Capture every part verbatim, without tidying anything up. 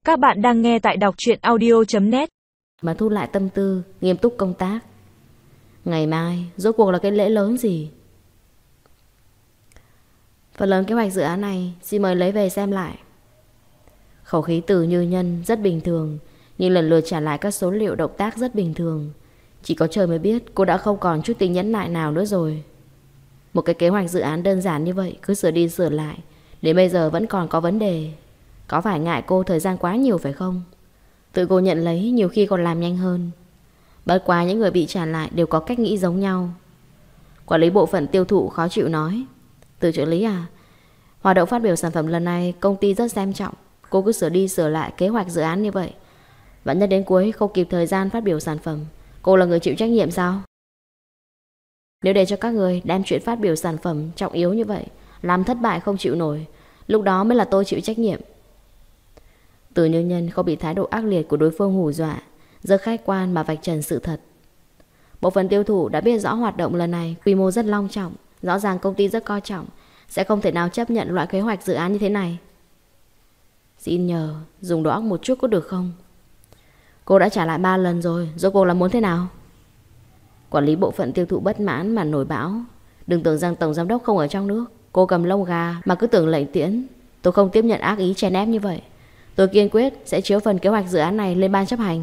Các bạn đang nghe tại đọc truyện audio chấm net. Mà thu lại tâm tư, nghiêm túc công tác. Ngày mai, rốt cuộc là cái lễ lớn gì? Phần lớn kế hoạch dự án này, xin mời lấy về xem lại. Khẩu khí Từ Như Nhân rất bình thường, nhưng lần lượt trả lại các số liệu động tác rất bình thường. Chỉ có trời mới biết cô đã không còn chút tính nhẫn nại nào nữa rồi. Một cái kế hoạch dự án đơn giản như vậy cứ sửa đi sửa lại, đến bây giờ vẫn còn có vấn đề. Có phải ngại cô thời gian quá nhiều phải không? Tự cô nhận lấy nhiều khi còn làm nhanh hơn. Bất quá những người bị trả lại đều có cách nghĩ giống nhau. Quản lý bộ phận tiêu thụ khó chịu nói: Từ trợ lý à, hoạt động phát biểu sản phẩm lần này công ty rất xem trọng. Cô cứ sửa đi sửa lại kế hoạch dự án như vậy, vẫn nhất đến cuối không kịp thời gian phát biểu sản phẩm. Cô là người chịu trách nhiệm sao? Nếu để cho các người đem chuyện phát biểu sản phẩm trọng yếu như vậy làm thất bại không chịu nổi, lúc đó mới là tôi chịu trách nhiệm. Từ Như Nhân không bị thái độ ác liệt của đối phương hù dọa, rất khách quan mà vạch trần sự thật. Bộ phận tiêu thụ đã biết rõ hoạt động lần này quy mô rất long trọng, rõ ràng công ty rất coi trọng, sẽ không thể nào chấp nhận loại kế hoạch dự án như thế này. Xin nhờ dùng đầu óc một chút có được không? Cô đã trả lại ba lần rồi, rốt cô là muốn thế nào? Quản lý bộ phận tiêu thụ bất mãn mà nổi bão. Đừng tưởng rằng tổng giám đốc không ở trong nước, cô cầm lông gà mà cứ tưởng lệnh tiễn. Tôi không tiếp nhận ác ý chèn ép như vậy. Tôi kiên quyết sẽ chiếu phần kế hoạch dự án này lên ban chấp hành.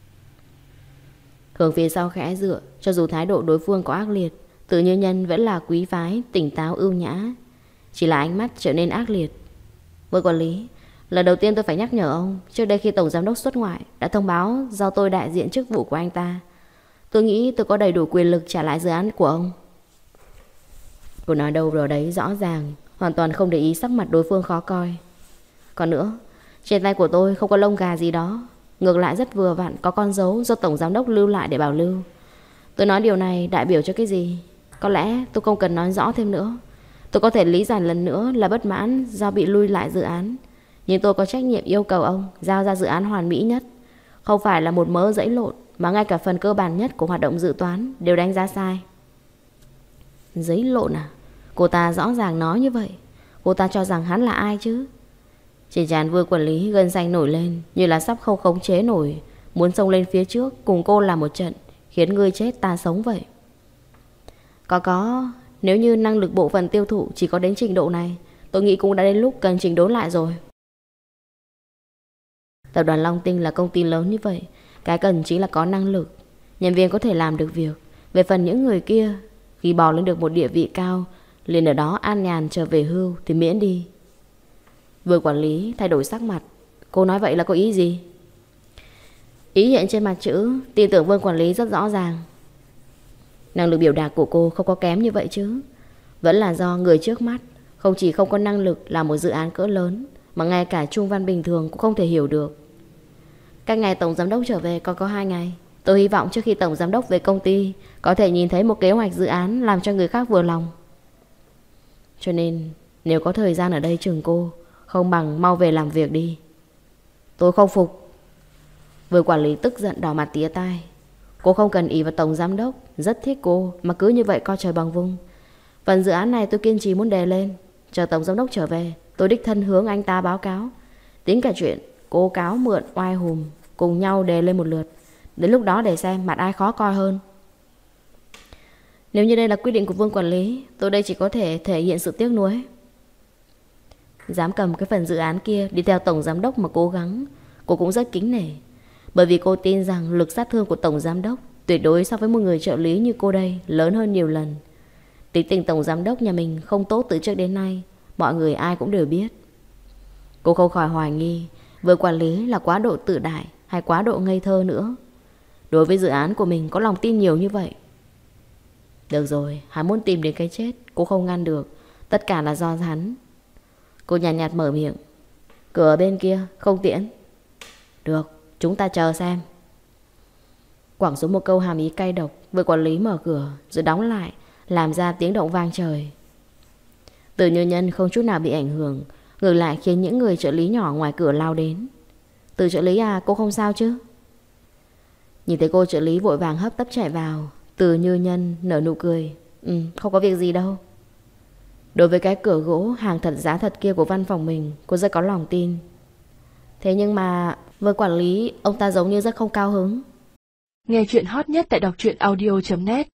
Hướng phía sau khẽ dựa, cho dù thái độ đối phương có ác liệt, Từ Như Nhân vẫn là quý phái, tỉnh táo ưu nhã. Chỉ là ánh mắt trở nên ác liệt. Với quản lý, lần đầu tiên tôi phải nhắc nhở ông, trước đây khi tổng giám đốc xuất ngoại đã thông báo do tôi đại diện chức vụ của anh ta. Tôi nghĩ tôi có đầy đủ quyền lực trả lại dự án của ông. Cô nói đâu rồi đấy rõ ràng, hoàn toàn không để ý sắc mặt đối phương khó coi. Còn nữa, trên tay của tôi không có lông gà gì đó, ngược lại rất vừa vặn có con dấu do tổng giám đốc lưu lại để bảo lưu. Tôi nói điều này đại biểu cho cái gì? Có lẽ tôi không cần nói rõ thêm nữa. Tôi có thể lý giải lần nữa là bất mãn do bị lui lại dự án, nhưng tôi có trách nhiệm yêu cầu ông giao ra dự án hoàn mỹ nhất. Không phải là một mớ giấy lộn mà ngay cả phần cơ bản nhất của hoạt động dự toán đều đánh giá sai. Giấy lộn à? Cô ta rõ ràng nói như vậy. Cô ta cho rằng hắn là ai chứ? Trên trán Vương quản lý gân xanh nổi lên, như là sắp không khống chế nổi, muốn xông lên phía trước cùng cô làm một trận, khiến ngươi chết ta sống vậy. Có có, nếu như năng lực bộ phận tiêu thụ chỉ có đến trình độ này, tôi nghĩ cũng đã đến lúc cần chỉnh đốn lại rồi. Tập đoàn Long Tinh là công ty lớn như vậy, cái cần chính là có năng lực, nhân viên có thể làm được việc. Về phần những người kia, khi bò lên được một địa vị cao, liền ở đó an nhàn trở về hưu thì miễn đi. Vừa quản lý thay đổi sắc mặt. Cô nói vậy là có ý gì? Ý hiện trên mặt chữ, tin tưởng Vương quản lý rất rõ ràng. Năng lực biểu đạt của cô không có kém như vậy chứ. Vẫn là do người trước mắt không chỉ không có năng lực làm một dự án cỡ lớn, mà ngay cả trung văn bình thường cũng không thể hiểu được. Cách ngày tổng giám đốc trở về còn có hai ngày. Tôi hy vọng trước khi tổng giám đốc về công ty có thể nhìn thấy một kế hoạch dự án làm cho người khác vừa lòng. Cho nên nếu có thời gian ở đây chừng cô, không bằng mau về làm việc đi. Tôi không phục. Vừa quản lý tức giận đỏ mặt tía tai. Cô không cần ý vào tổng giám đốc, rất thích cô mà cứ như vậy coi trời bằng vung. Phần dự án này tôi kiên trì muốn đề lên, chờ tổng giám đốc trở về tôi đích thân hướng anh ta báo cáo. Tính cả chuyện cô cáo mượn oai hùm cùng nhau đề lên một lượt. Đến lúc đó để xem mặt ai khó coi hơn. Nếu như đây là quyết định của Vương quản lý, tôi đây chỉ có thể thể hiện sự tiếc nuối. Dám cầm cái phần dự án kia đi theo tổng giám đốc mà cố gắng, cô cũng rất kính nể. Bởi vì cô tin rằng lực sát thương của tổng giám đốc tuyệt đối so với một người trợ lý như cô đây lớn hơn nhiều lần. Tính tình tổng giám đốc nhà mình không tốt từ trước đến nay, mọi người ai cũng đều biết. Cô không khỏi hoài nghi Vừa quản lý là quá độ tự đại hay quá độ ngây thơ nữa. Đối với dự án của mình có lòng tin nhiều như vậy. Được rồi, hắn muốn tìm đến cái chết, cô không ngăn được. Tất cả là do hắn. Cô nhàn nhạt, nhạt mở miệng. Cửa bên kia không tiễn. Được, chúng ta chờ xem. Quẳng xuống một câu hàm ý cay độc. Vừa quản lý mở cửa rồi đóng lại, làm ra tiếng động vang trời. Từ Như Nhân không chút nào bị ảnh hưởng, ngược lại khiến những người trợ lý nhỏ ngoài cửa lao đến. Từ trợ lý à, cô không sao chứ? Nhìn thấy cô trợ lý vội vàng hấp tấp chạy vào, Từ Như Nhân nở nụ cười. Ừ, không có việc gì đâu. Đối với cái cửa gỗ hàng thật giá thật kia của văn phòng mình, cô rất có lòng tin. Thế nhưng mà với quản lý, ông ta giống như rất không cao hứng. Nghe chuyện hot nhất tại đọc truyện audio chấm net.